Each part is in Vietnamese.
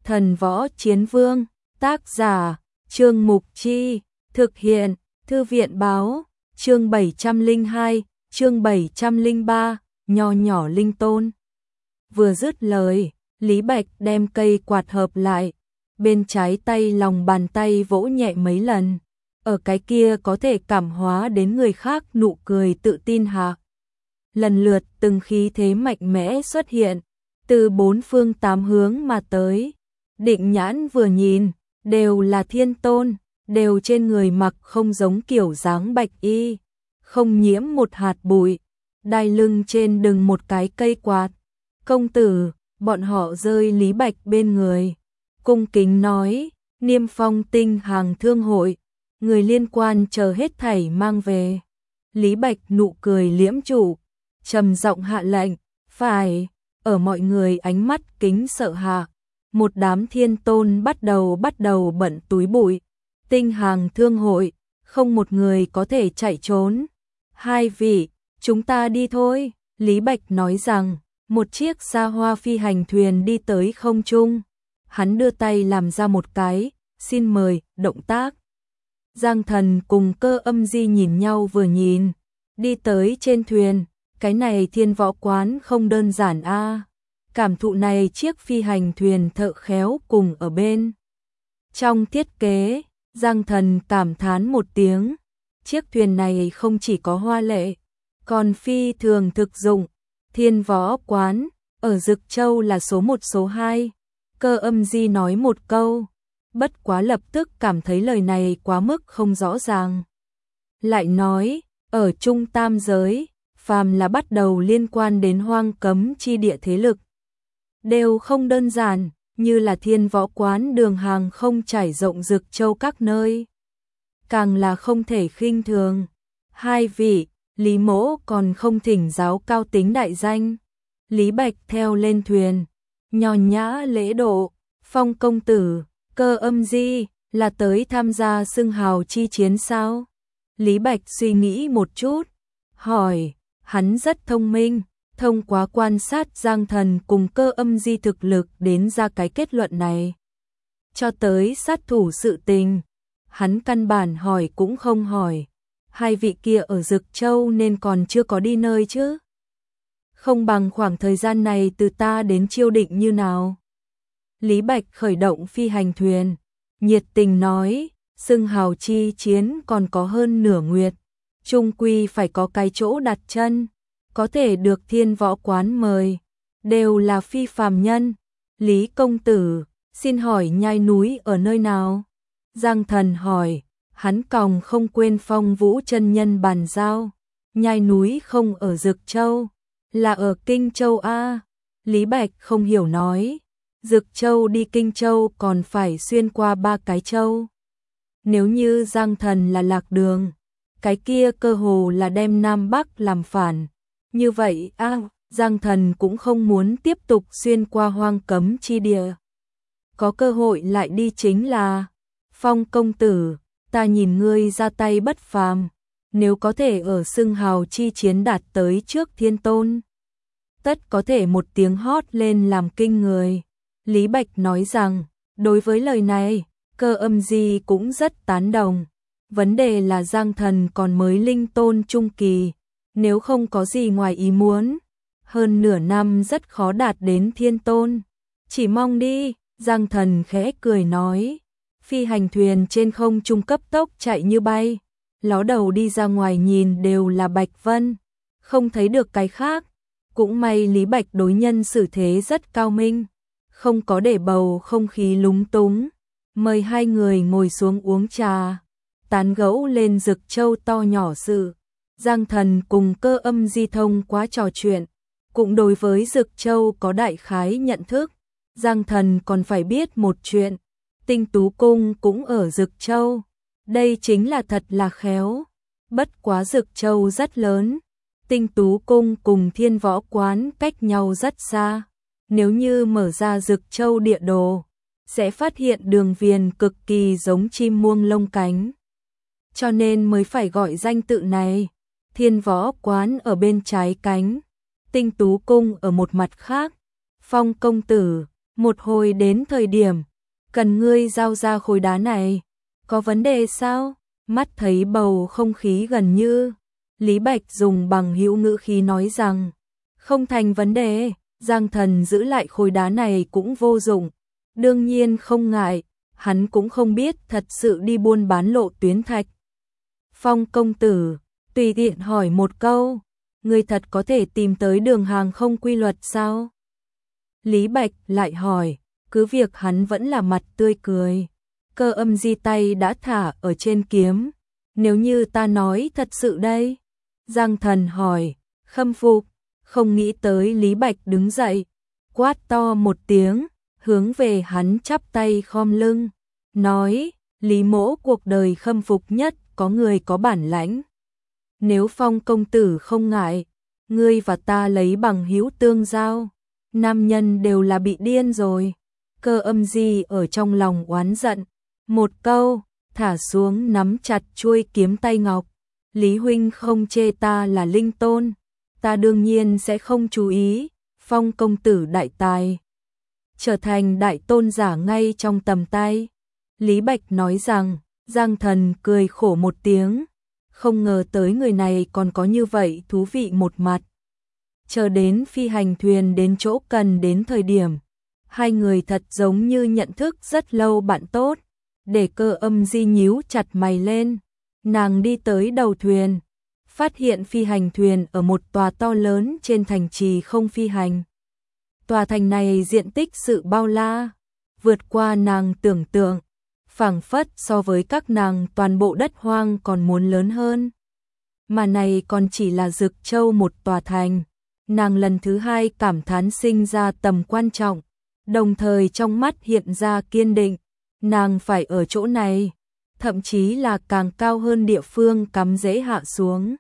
Thần Võ Chiến Vương, tác giả, Trương Mục Chi, thực hiện, Thư viện báo, chương 702, chương 703, nho nhỏ linh tôn. Vừa dứt lời, Lý Bạch đem cây quạt hợp lại, bên trái tay lòng bàn tay vỗ nhẹ mấy lần, ở cái kia có thể cảm hóa đến người khác nụ cười tự tin hạ. Lần lượt từng khí thế mạnh mẽ xuất hiện, từ bốn phương tám hướng mà tới. Định Nhãn vừa nhìn, đều là thiên tôn, đều trên người mặc không giống kiểu dáng bạch y, không nhiễm một hạt bụi, đai lưng trên đừng một cái cây quạt. Công tử, bọn họ rơi Lý Bạch bên người, cung kính nói, Niêm Phong Tinh Hàng Thương hội, người liên quan chờ hết thảy mang về. Lý Bạch nụ cười liễm trụ, trầm giọng hạ lệnh, phải. Ở mọi người ánh mắt kính sợ hạ, một đám thiên tôn bắt đầu bận túi bụi. Tinh Hàng Thương hội, không một người có thể chạy trốn. Hai vị, chúng ta đi thôi. Lý Bạch nói rằng, một chiếc xa hoa phi hành thuyền đi tới không trung. Hắn đưa tay làm ra một cái, xin mời, động tác. Giang Thần cùng Cơ Âm Di nhìn nhau vừa nhìn, đi tới trên thuyền. Cái này Thiên Võ quán không đơn giản a. Cảm thụ này chiếc phi hành thuyền thợ khéo cùng ở bên. Trong thiết kế, Giang Thần cảm thán một tiếng, chiếc thuyền này không chỉ có hoa lệ, còn phi thường thực dụng. Thiên Võ quán, ở Dực Châu là số 1 số 2. Cơ Âm Di nói một câu, bất quá lập tức cảm thấy lời này quá mức không rõ ràng. Lại nói, ở Trung Tam giới, phàm là bắt đầu liên quan đến hoang cấm chi địa thế lực, đều không đơn giản, như là Thiên Võ quán đường hàng không trải rộng Dực Châu các nơi. Càng là không thể khinh thường. Hai vị, Lý Mỗ còn không thỉnh giáo cao tính đại danh. Lý Bạch theo lên thuyền, nho nhã lễ độ, Phong công tử, Cơ Âm Di, là tới tham gia xưng hào chi chiến sao? Lý Bạch suy nghĩ một chút, hỏi, hắn rất thông minh, thông qua quan sát Giang Thần cùng Cơ Âm Di thực lực đến ra cái kết luận này. Cho tới sát thủ sự tình, hắn căn bản hỏi cũng không hỏi. Hai vị kia ở Dực Châu nên còn chưa có đi nơi chứ. Không bằng khoảng thời gian này từ ta đến chiêu định như nào. Lý Bạch khởi động phi hành thuyền, nhiệt tình nói, xưng hào chi chiến còn có hơn nửa nguyệt, chung quy phải có cái chỗ đặt chân, có thể được Thiên Võ quán mời, đều là phi phàm nhân. Lý công tử, xin hỏi nhai núi ở nơi nào? Giang Thần hỏi, hắn còng không quên Phong Vũ chân nhân bàn giao, nhai núi không ở Dực Châu, là ở Kinh Châu a. Lý Bạch không hiểu nói, Dực Châu đi Kinh Châu còn phải xuyên qua 3 cái châu. Nếu như Giang Thần là lạc đường, cái kia cơ hồ là đem Nam Bắc làm phản. Như vậy Giang Thần cũng không muốn tiếp tục xuyên qua hoang cấm chi địa. Có cơ hội lại đi chính là, Phong công tử, ta nhìn ngươi ra tay bất phàm, nếu có thể ở xưng hào chi chiến đạt tới trước thiên tôn, tất có thể một tiếng hót lên làm kinh người. Lý Bạch nói rằng, đối với lời này, Cơ Âm Di cũng rất tán đồng. Vấn đề là Giang Thần còn mới linh tôn trung kỳ, nếu không có gì ngoài ý muốn, hơn nửa năm rất khó đạt đến thiên tôn. Chỉ mong đi, Giang Thần khẽ cười nói. Phi hành thuyền trên không trung cấp tốc chạy như bay, ló đầu đi ra ngoài nhìn đều là bạch vân, không thấy được cái khác. Cũng may Lý Bạch đối nhân xử thế rất cao minh, không có để bầu không khí lúng túng, mời hai người ngồi xuống uống trà, tán gẫu lên Dực Châu to nhỏ sự. Giang Thần cùng Cơ Âm Di thông quá trò chuyện, cũng đối với Dực Châu có đại khái nhận thức. Giang Thần còn phải biết một chuyện, Tinh Tú Cung cũng ở Dực Châu, đây chính là thật là khéo. Bất quá Dực Châu rất lớn, Tinh Tú Cung cùng Thiên Võ quán cách nhau rất xa. Nếu như mở ra Dực Châu địa đồ, sẽ phát hiện đường viền cực kỳ giống chim muông lông cánh. Cho nên mới phải gọi danh tự này. Thiên Võ quán ở bên trái cánh, Tinh Tú Cung ở một mặt khác. Phong công tử, một hồi đến thời điểm, cần ngươi giao ra khối đá này, có vấn đề sao? Mắt thấy bầu không khí gần như, Lý Bạch dùng bằng hữu ngữ khí nói rằng, không thành vấn đề, Giang Thần giữ lại khối đá này cũng vô dụng, đương nhiên không ngại, hắn cũng không biết thật sự đi buôn bán lộ tuyến thạch. Phong công tử, tùy tiện hỏi một câu, người thật có thể tìm tới đường hàng không quy luật sao? Lý Bạch lại hỏi, cứ việc hắn vẫn là mặt tươi cười. Cơ Âm Di tay đã thả ở trên kiếm, nếu như ta nói thật sự đây? Giang Thần hỏi, khâm phục, không nghĩ tới Lý Bạch đứng dậy, quát to một tiếng, hướng về hắn chắp tay khom lưng, nói, Lý mỗ cuộc đời khâm phục nhất có người có bản lãnh. Nếu Phong công tử không ngại, ngươi và ta lấy bằng hữu tương giao, nam nhân đều là bị điên rồi. Cơ Âm Di ở trong lòng oán giận, một câu, thả xuống nắm chặt chuôi kiếm tay ngọc. Lý huynh không chê ta là linh tôn, ta đương nhiên sẽ không chú ý, Phong công tử đại tài, trở thành đại tôn giả ngay trong tầm tay. Lý Bạch nói rằng, Giang Thần cười khổ một tiếng, không ngờ tới người này còn có như vậy thú vị một mặt. Chờ đến phi hành thuyền đến chỗ cần đến thời điểm, hai người thật giống như nhận thức rất lâu bạn tốt, để Cơ Âm Di nhíu chặt mày lên. Nàng đi tới đầu thuyền, phát hiện phi hành thuyền ở một tòa to lớn trên thành trì không phi hành. Tòa thành này diện tích sự bao la, vượt qua nàng tưởng tượng, phảng phất so với các nàng toàn bộ đất hoang còn muốn lớn hơn. Mà này còn chỉ là Dực Châu một tòa thành, nàng lần thứ hai cảm thán sinh ra tầm quan trọng, đồng thời trong mắt hiện ra kiên định, nàng phải ở chỗ này, thậm chí là càng cao hơn địa phương cắm rễ hạ xuống,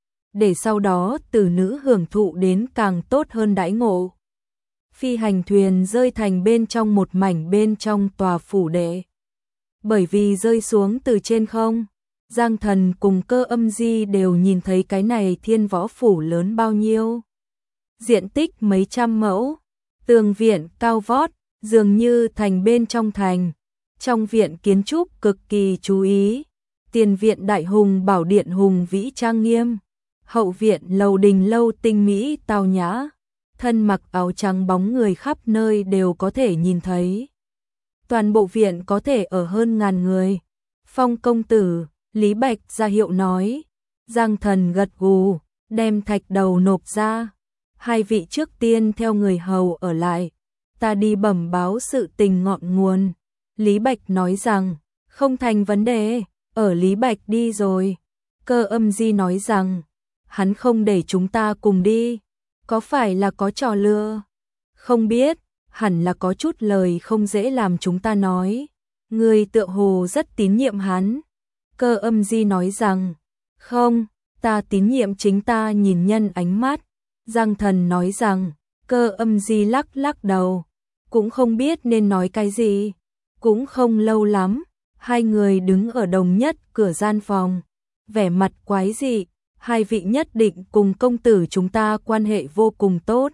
để sau đó tử nữ hưởng thụ đến càng tốt hơn đãi ngộ. Phi hành thuyền rơi thành bên trong một mảnh bên trong tòa phủ đệ. Bởi vì rơi xuống từ trên không, Giang Thần cùng Cơ Âm Di đều nhìn thấy cái này Thiên Võ phủ lớn bao nhiêu. Diện tích mấy trăm mẫu, tường viện cao vót, dường như thành bên trong thành. Trong viện kiến trúc cực kỳ chú ý, tiền viện đại hùng bảo điện hùng vĩ trang nghiêm, hậu viện lầu đình lâu tinh mỹ tao nhã, thân mặc áo trắng bóng người khắp nơi đều có thể nhìn thấy. Toàn bộ viện có thể ở hơn 1000 người. Phong công tử, Lý Bạch ra hiệu nói. Giang Thần gật gù, đem thạch đầu nộp ra. Hai vị trước tiên theo người hầu ở lại, ta đi bẩm báo sự tình ngọn nguồn. Lý Bạch nói rằng, không thành vấn đề, ở Lý Bạch đi rồi. Cơ Âm Di nói rằng, hắn không để chúng ta cùng đi, có phải là có trò lừa? Không biết, hẳn là có chút lời không dễ làm chúng ta nói. Người tựa hồ rất tín nhiệm hắn. Cơ Âm Di nói rằng, không, ta tín nhiệm chính ta nhìn nhân ánh mắt. Giang Thần nói rằng, Cơ Âm Di lắc lắc đầu, cũng không biết nên nói cái gì. Cũng không lâu lắm, hai người đứng ở đồng nhất cửa gian phòng, vẻ mặt quái dị, hai vị nhất định cùng công tử chúng ta quan hệ vô cùng tốt.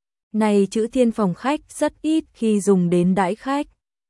Này chữ Thiên phòng khách rất ít khi dùng đến đãi khách.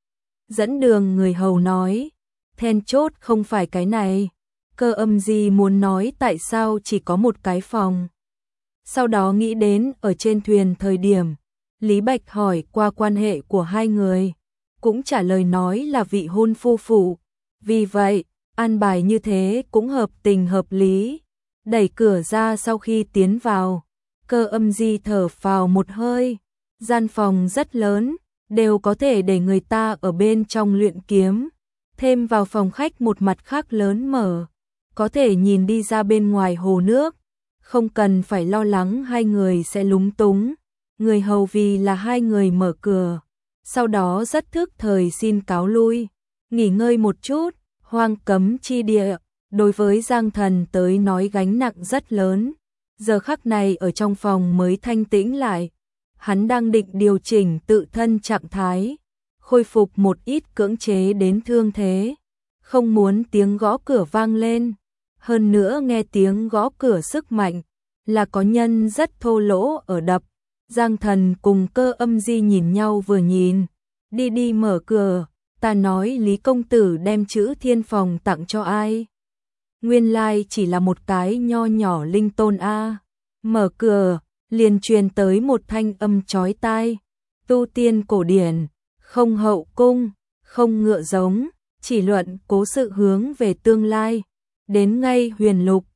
Dẫn đường người hầu nói, then chốt không phải cái này. Cơ Âm Di muốn nói tại sao chỉ có một cái phòng. Sau đó nghĩ đến ở trên thuyền thời điểm, Lý Bạch hỏi qua quan hệ của hai người, cũng trả lời nói là vị hôn phu phụ. Vì vậy, an bài như thế cũng hợp tình hợp lý. Đẩy cửa ra sau khi tiến vào, Cơ Âm Di thở phào một hơi. Gian phòng rất lớn, đều có thể để người ta ở bên trong luyện kiếm. Thêm vào phòng khách một mặt khác lớn mở, có thể nhìn đi ra bên ngoài hồ nước. Không cần phải lo lắng hai người sẽ lúng túng. Người hầu vì là hai người mở cửa, sau đó rất thức thời xin cáo lui, nghỉ ngơi một chút. Hoang cấm chi địa, đối với Giang Thần tới nói gánh nặng rất lớn. Giờ khắc này ở trong phòng mới thanh tĩnh lại, hắn đang định điều chỉnh tự thân trạng thái, khôi phục một ít cưỡng chế đến thương thế, không muốn tiếng gõ cửa vang lên. Hơn nữa nghe tiếng gõ cửa sức mạnh, là có nhân rất thô lỗ ở đập. Giang Thần cùng Cơ Âm Di nhìn nhau vừa nhìn, đi đi mở cửa, ta nói Lý công tử đem chữ Thiên Phòng tặng cho ai? Nguyên lai chỉ là một cái nho nhỏ linh tôn a. Mở cửa, liền truyền tới một thanh âm chói tai. Tu tiên cổ điển, không hậu cung, không ngựa giống, chỉ luận cố sự hướng về tương lai. Đến ngay huyền lục,